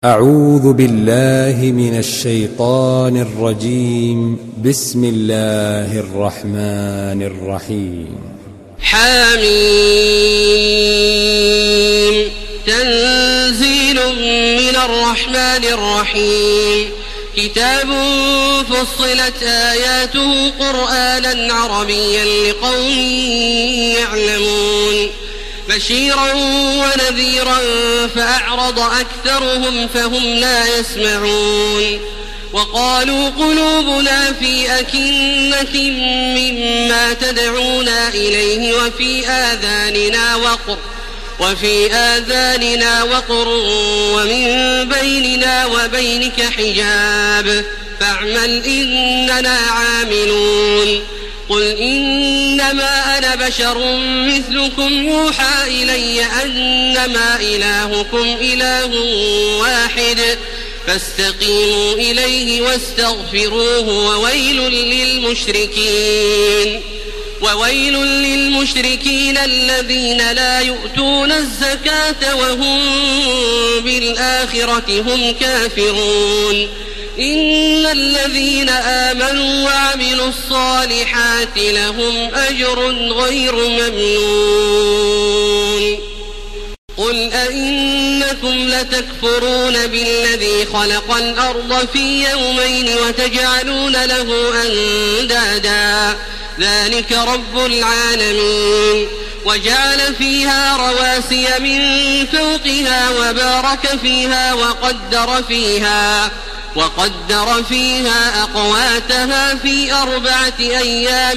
أعوذ بالله من الشيطان الرجيم. بسم الله الرحمن الرحيم. حميم. تنزيل من الرحمن الرحيم. كتاب فصلت آياته قرآنا عربيا لقوم يعلمون بشيرا ونذيرا فأعرض أكثرهم فهم لا يسمعون. وقالوا قلوبنا في أكنة مما تدعونا إليه وفي آذاننا وقر ومن بيننا وبينك حجاب فاعمل إننا عاملون. قل إنما أنا بشر مثلكم يوحى إلي أنما إلهكم إله واحد فاستقيموا إليه واستغفروه وويل للمشركين الذين لا يؤتون الزكاة وهم بالآخرة هم كافرون. إن الذين آمنوا وعملوا الصالحات لهم أجر غير ممنون. قل أئنكم لتكفرون بالذي خلق الأرض في يومين وتجعلون له أندادا ذلك رب العالمين. وجعل فيها رواسي من فوقها وبارك فيها وقدر فيها أقواتها في 4 أيام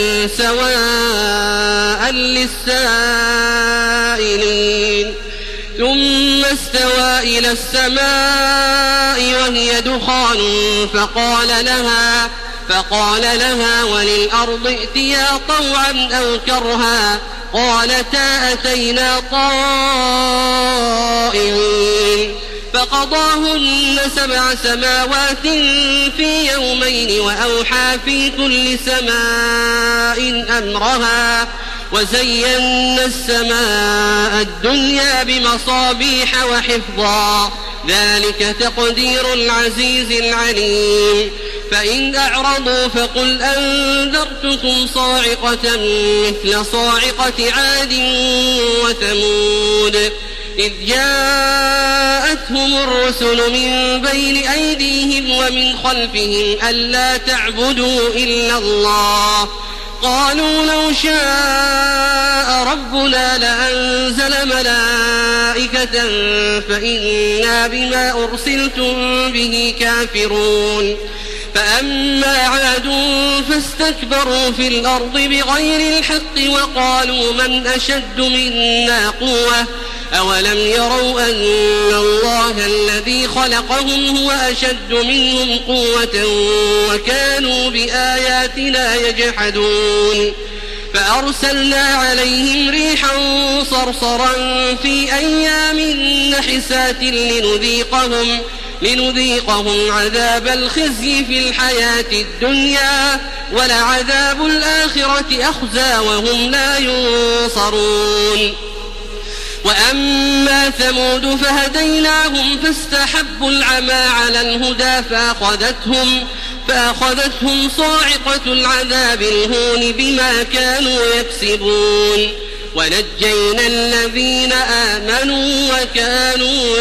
سواء للسائلين. ثم استوى إلى السماء وهي دخان فقال لها وللأرض ائتيا طوعا أو كرها قالتا أتينا طائعين. فقضاهن 7 سماوات في يومين وأوحى في كل سماء أمرها وزينا السماء الدنيا بمصابيح وحفظا ذلك تقدير العزيز العليم. فإن أعرضوا فقل أنذرتكم صاعقة مثل صاعقة عاد وثمود إذ جاءتهم الرسل من بين أيديهم ومن خلفهم ألا تعبدوا إلا الله قالوا لو شاء ربنا لأنزل ملائكة فإنا بما أرسلتم به كافرون. فأما عاد فاستكبروا في الأرض بغير الحق وقالوا من أشد منا قوة أولم يروا أن الله الذي خلقهم هو أشد منهم قوة وكانوا بآياتنا يجحدون. فأرسلنا عليهم ريحا صرصرا في أيام نحسات لنذيقهم عذاب الخزي في الحياة الدنيا ولعذاب الآخرة أخزى وهم لا ينصرون. وأما ثمود فهديناهم فاستحبوا العمى على الهدى فأخذتهم صاعقة العذاب الهون بما كانوا يكسبون. ونجينا الذين آمنوا وكانوا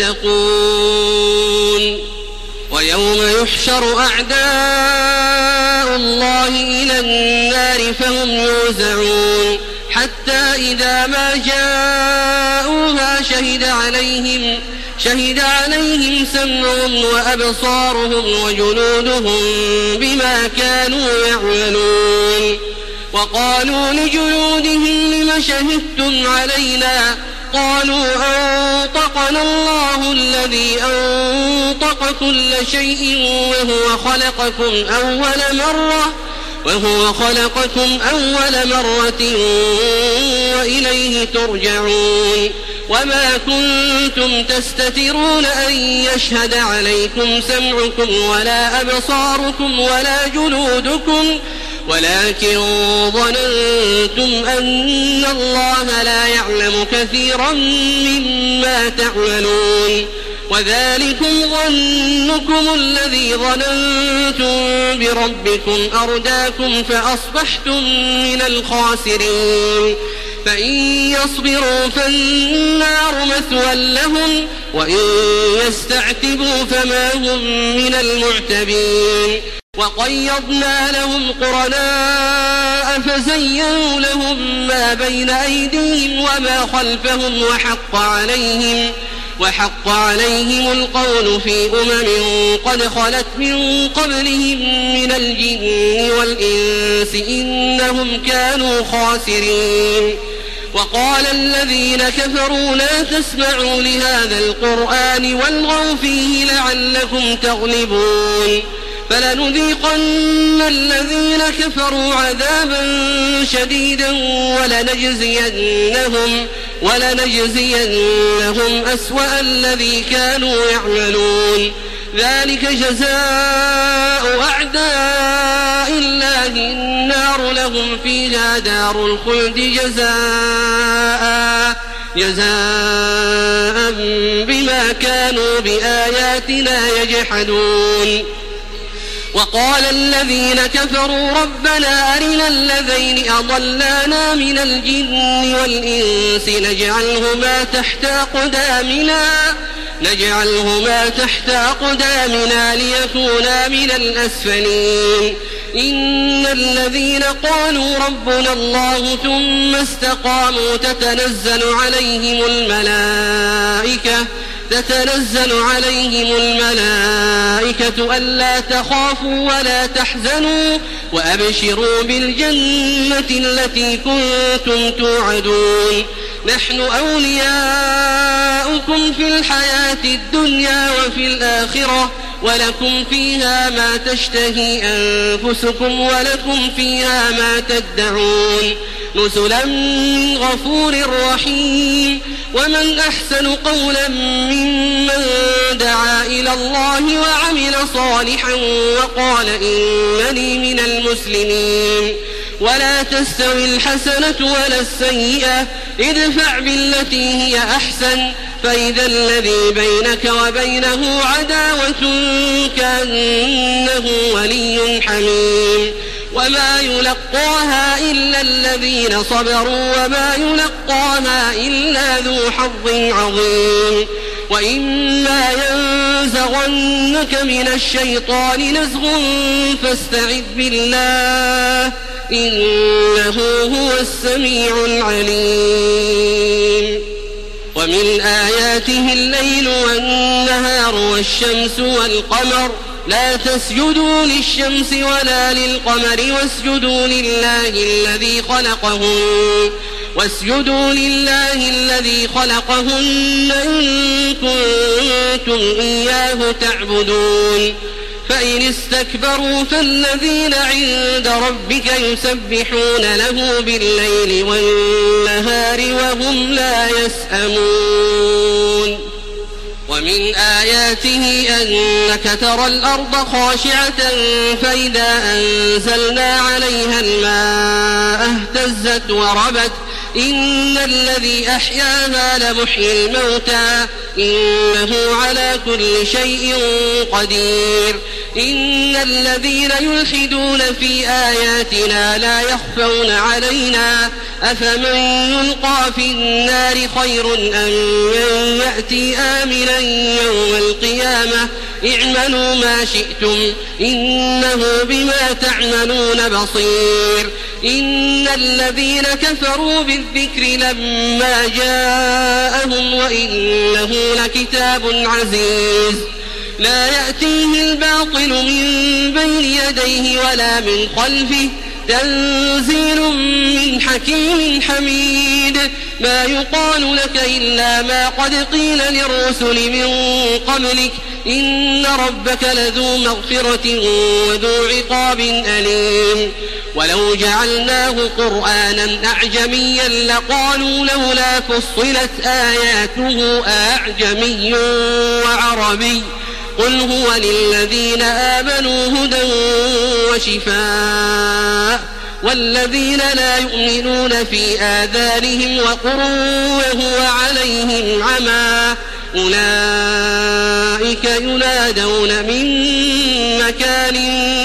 يتقون. ويوم يحشر أعداء الله إلى النار فهم يوزعون حتى إذا ما جاءوها شهد عليهم سمعهم وأبصارهم وجلودهم بما كانوا يعملون. وقالوا لجلودهم لم شهدتم علينا قالوا أنطقنا الله الذي أنطق كل شيء وهو خلقكم أول مرة وإليه ترجعون. وما كنتم تستترون أن يشهد عليكم سمعكم ولا أبصاركم ولا جلودكم ولكن ظننتم أن الله لا يعلم كثيرا مما تعملون وذلكم ظنكم الذي ظننتم بربكم أرداكم فأصبحتم من الخاسرين فإن يصبروا فالنار مثوى لهم وإن يستعتبوا فما هم من المعتبين وقيضنا لهم قرناء فزينوا لهم ما بين أيديهم وما خلفهم وحق عليهم القول في قد خلت من قبلهم من الجن والإنس إنهم كانوا خاسرين وقال الذين كفروا لا تسمعوا لهذا القرآن والغوا فيه لعلكم تغلبون فلنذيقن الذين كفروا عذابا شديدا ولنجزينهم أسوأ الذي كانوا يعملون ذلك جزاء أعداء الله النار لهم فيها دار الخلد جزاء بما كانوا بآياتنا يجحدون وقال الذين كفروا ربنا أرنا الذين أضلانا من الجن والإنس نجعلهما تحت أقدامنا ليكونا من الأسفلين إن الذين قالوا ربنا الله ثم استقاموا تتنزل عليهم الملائكة ألا تخافوا ولا تحزنوا وأبشروا بالجنة التي كنتم توعدون نحن أولياؤكم في الحياة الدنيا وفي الآخرة ولكم فيها ما تشتهي أنفسكم ولكم فيها ما تدعون نزلا من غفور رحيم ومن أحسن قولا ممن دعا إلى الله وعمل صالحا وقال إنني من المسلمين ولا تستوي الحسنة ولا السيئة ادفع بالتي هي أحسن فإذا الذي بينك وبينه عداوة كأنه ولي حميم وما يلقاها إلا الذين صبروا وما يلقاها إلا ذو حظ عظيم وإما ينزغنك من الشيطان نزغ فاستعذ بالله إنه هو السميع العليم ومن آياته الليل والنهار والشمس والقمر لا تسجدوا للشمس ولا للقمر واسجدوا لله الذي خلقهن إن كنتم إياه تعبدون فإن استكبروا فالذين عند ربك يسبحون له بالليل والنهار وهم لا يسأمون ومن آياته أنك ترى الأرض خاشعة فإذا أنزلنا عليها الماء اهتزت وربت إن الذي أحياها لمحيي الموتى إنه على كل شيء قدير إن الذين يلحدون في آياتنا لا يخفون علينا أفمن يلقى في النار خير أم من يأتي آمنا يوم القيامة اعملوا ما شئتم إنه بما تعملون بصير إن الذين كفروا بالذكر لما جاءهم وإنه لكتاب عزيز لا يأتيه الباطل من بين يديه ولا من خلفه تنزيل من حكيم حميد ما يقال لك إلا ما قد قيل للرسل من قبلك إن ربك لذو مغفرة وذو عقاب أليم ولو جعلناه قرآنا أعجميا لقالوا لولا فصلت آياته أعجمي وعربي قل هو للذين آمنوا هدى وشفاء والذين لا يؤمنون في آذانهم وقر وهو عليهم عمى أولئك ينادون من مكان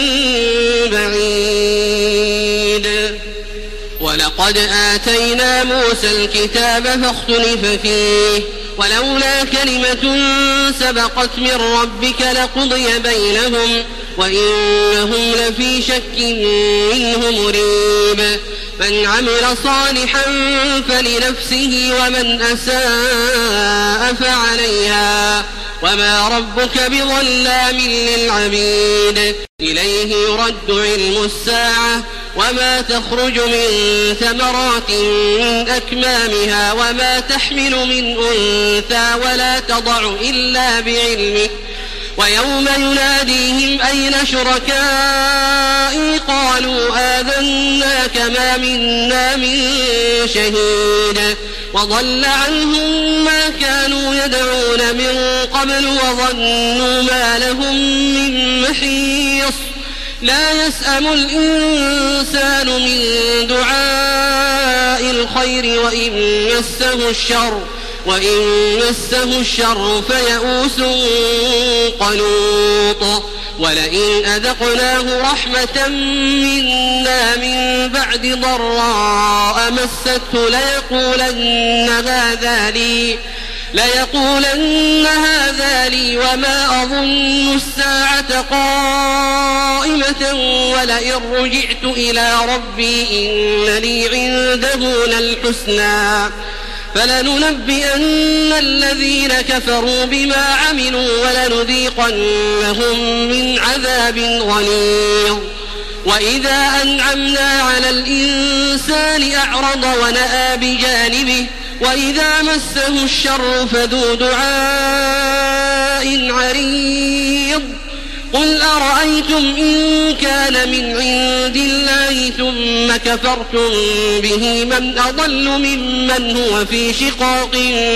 بعيد. ولقد آتينا موسى الكتاب فاختلف فيه ولولا كلمة سبقت من ربك لقضي بينهم وإنهم لفي شك منه مريب. من عمل صالحا فلنفسه ومن أساء فعليها وما ربك بظلام للعبيد. إليه يرد علم الساعة وما تخرج من ثمرات من أكمامها وما تحمل من أنثى ولا تضع إلا بعلمه. ويوم يناديهم أين شركائي قالوا آذناك ما منا من شهيد وضل عنهم ما كانوا يدعون من قبل وظنوا ما لهم من محيص. لا يسأم الإنسان من دعاء الخير وإن مسه الشر فيئوس قنوط. ولئن أذقناه رحمة منا من بعد ضراء مسته ليقولن هذا لي وما أظن الساعة قائمة ولئن رجعت إلى ربي إن لي عنده للحسنى فلننبئن الذين كفروا بما عملوا ولنذيقنهم من عذاب غليظ. وإذا أنعمنا على الإنسان أعرض ونأى بجانبه وإذا مسه الشر فذو دعاء عريض. قل أرأيتم إن كان من عند الله ثم كفرتم به من أضل ممن هو في شقاق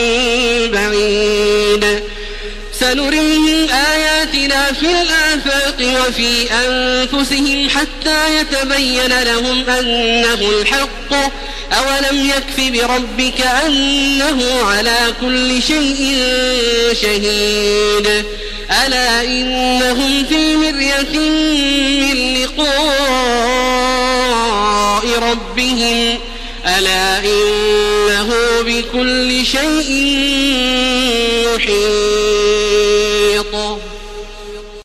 بعيد. سنريهم آياتنا في الآفاق وفي أنفسهم حتى يتبين لهم أنه الحق. أولم يكف بربك أنه على كل شيء شهيد. ألا إنهم في مرية من لقاء ربهم ألا إنه بكل شيء محيط.